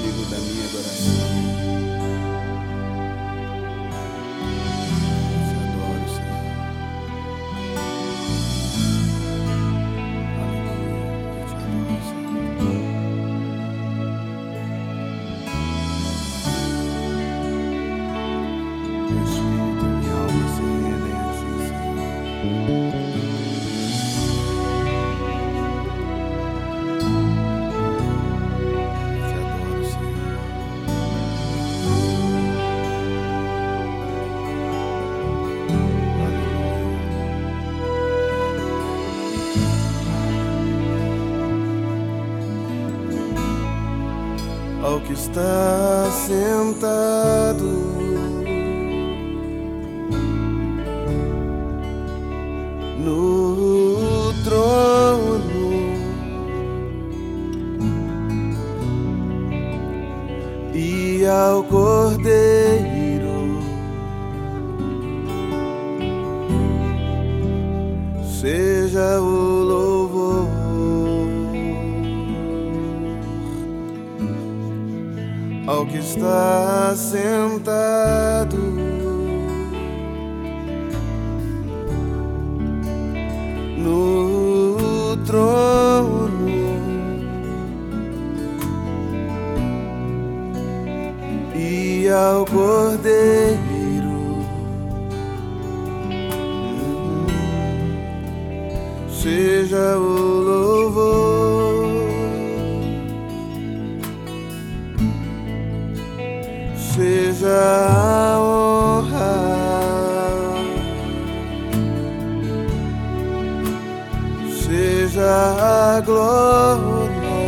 contigo da minha adoração. Te adoro, Senhor. Aleluia. Eu te adoro, Senhor. Meu espírito e minha alma se rendem a ti, Senhor. Ao que está sentado no trono e ao Cordeiro seja o louvor. Ao que está sentado no trono e ao Cordeiro seja o louvor. Seja a honra, seja a glória,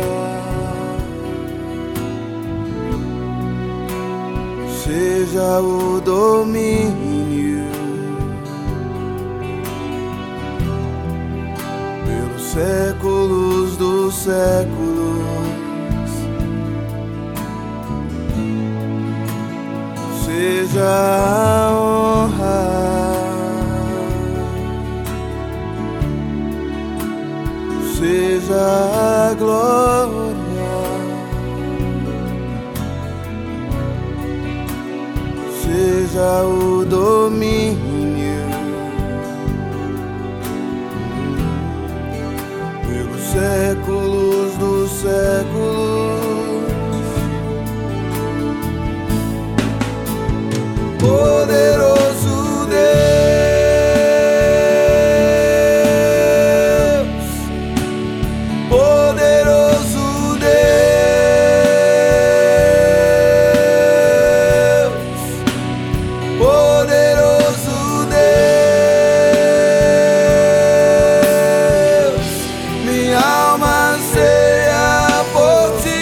seja o domínio pelos séculos dos séculos. Seja a honra, seja a glória, seja o domínio pelos séculos dos séculos. Poderoso Deus, poderoso Deus, poderoso Deus, minha alma anseia por ti.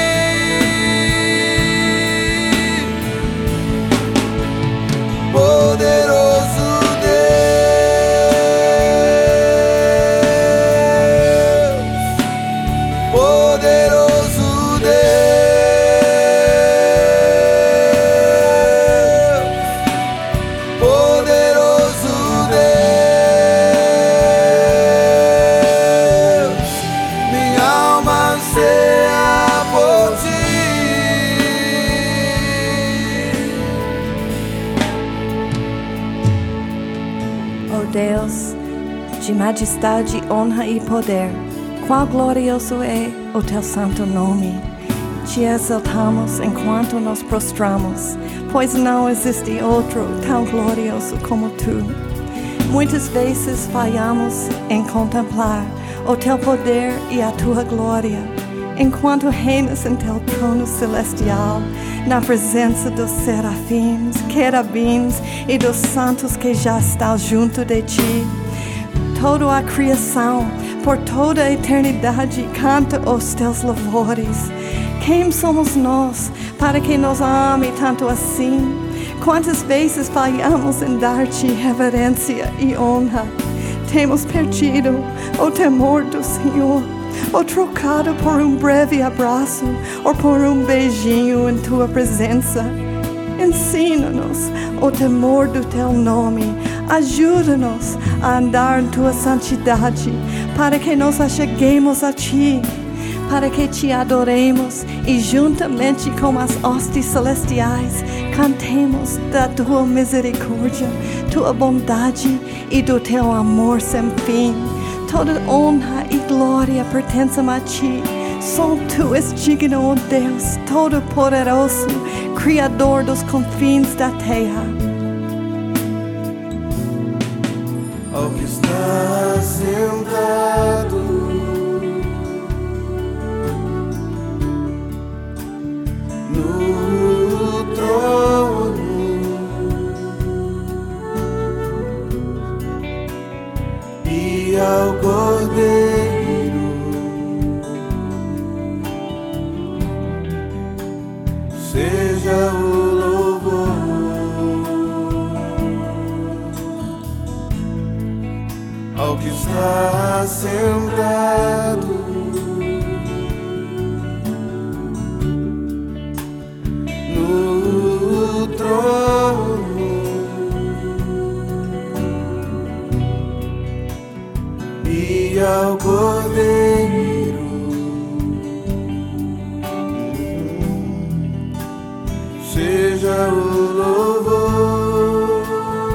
Poderoso Deus, poderoso Deus, poderoso Deus, minha alma anseia por ti. Ó Deus, de majestade, honra e poder, quão glorioso é o teu santo nome. Te exaltamos enquanto nos prostramos, pois não existe outro tão glorioso como tu. Muitas vezes falhamos em contemplar o teu poder e a tua glória, enquanto reinas em teu trono celestial, na presença dos serafins, querubins e dos santos que já estão junto de ti. Toda a criação, por toda a eternidade, canta os teus louvores. Quem somos nós para que nos ame tanto assim? Quantas vezes falhamos em dar-te reverência e honra? Temos perdido o temor do Senhor, ou trocado por um breve abraço, ou por um beijinho em tua presença. Ensina-nos o temor do teu nome. Ajuda-nos a andar em tua santidade, para que nos acheguemos a ti, para que te adoremos e juntamente com as hostes celestiais cantemos da tua misericórdia, tua bondade e do teu amor sem fim. Toda honra e glória pertencem a ti. Só tu és digno, ó Deus, Todo-Poderoso, Criador dos confins da terra. Ao que está sentado no trono, e ao Cordeiro seja o louvor. Ao que está sentado no trono, e ao Cordeiro seja o louvor,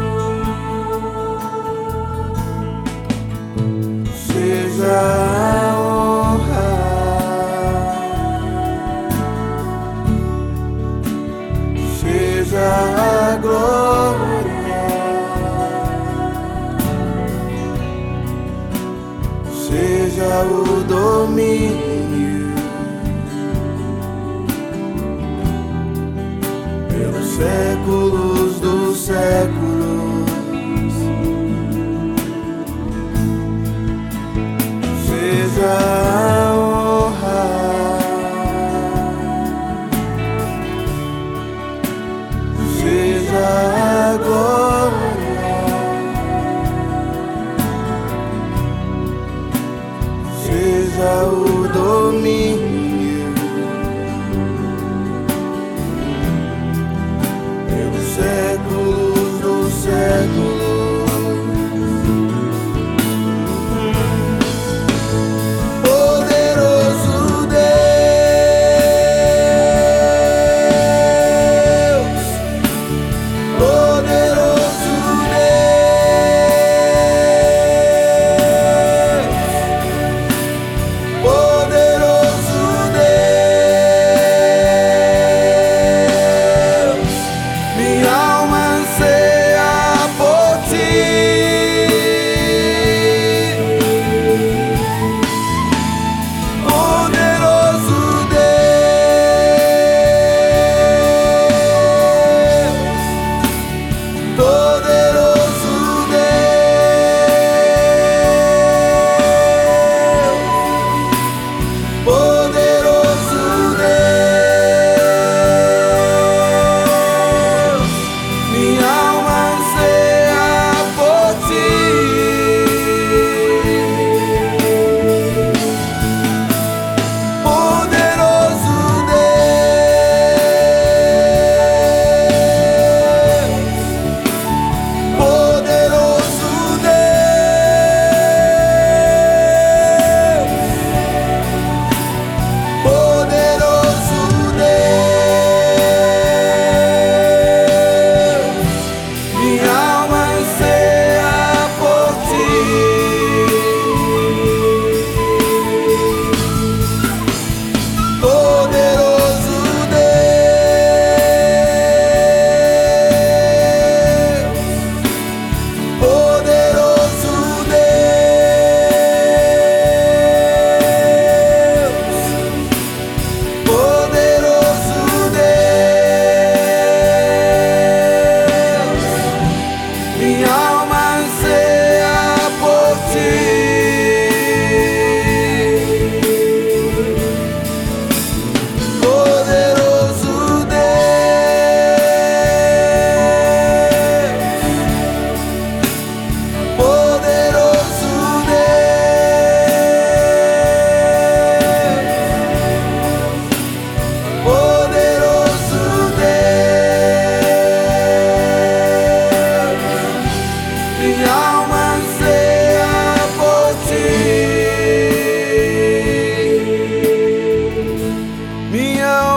seja a honra, seja a glória, seja o domínio pelos séculos dos séculos. Seja a honra, seja a glória, seja o domínio pelos séculos dos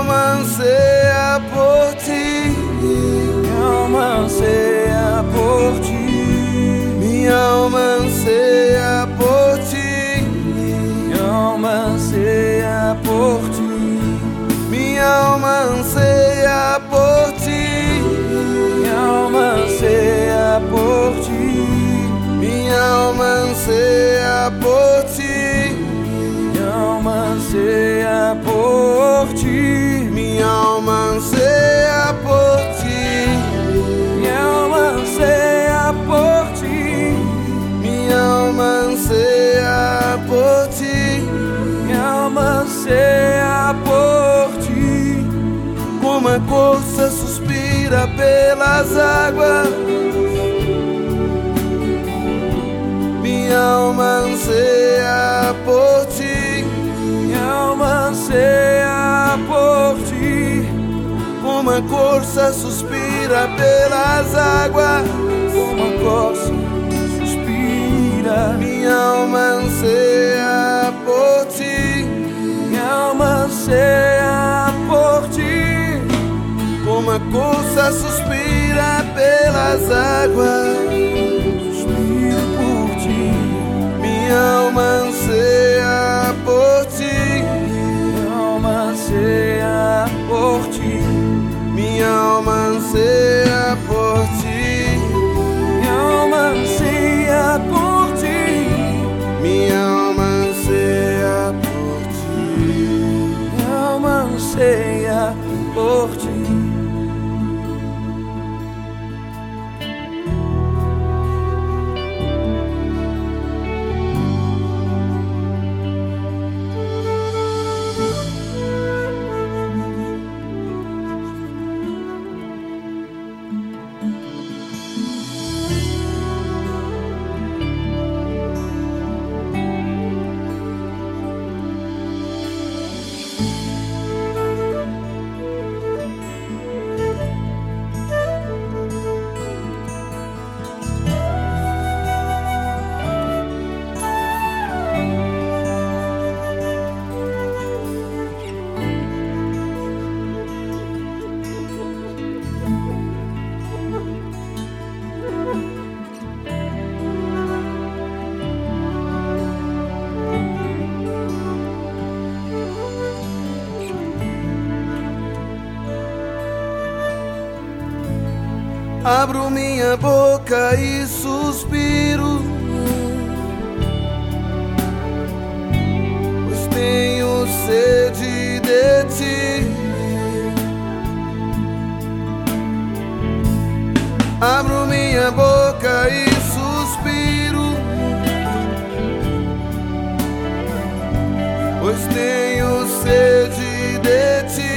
alma anseia por ti, minha alma anseia por ti, minha alma anseia por ti, minha alma anseia por ti, minha alma anseia por ti, minha alma anseia por ti, minha alma anseia por ti, minha alma anseia por ti, minha alma anseia por ti, minha alma anseia por ti, minha alma anseia por ti, minha alma anseia por ti, como a corça suspira pelas águas. Minha alma anseia por ti, minha alma anseia por ti, como a corça suspira pelas águas. como a corça suspira. Minha alma anseia por ti, Minha alma anseia por ti, como a corça suspira pelas águas. suspiro por ti. Minha alma anseia por ti, Minha alma anseia por ti, minha alma anseia por ti, minha alma anseia por ti, minha alma anseia por ti. minha alma anseia por ti. Abro minha boca e suspiro, pois tenho sede de ti. Abro minha boca e suspiro, pois tenho sede de ti.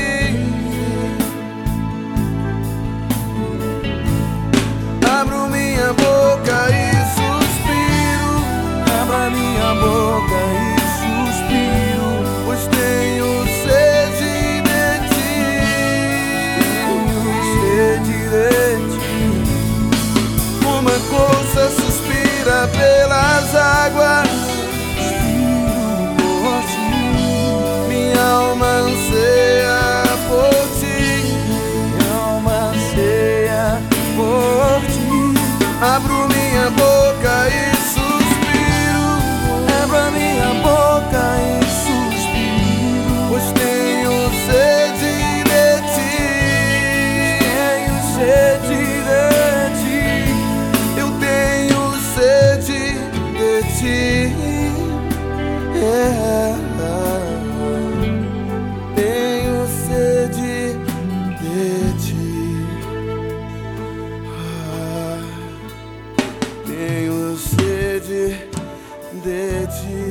Abro minha boca e suspiro, Abra minha boca e suspiro, pois tenho sede de ti. tenho sede de ti. Uma corça suspira pelas águas. Suspiro por ti, Minha alma anseia por ti. minha alma anseia por ti. Abro minha boca e suspiro, Abra minha boca e suspiro, pois tenho sede de ti. tenho sede de ti. Eu tenho sede de ti. Tenho sede de ti. Tenho sede de ti.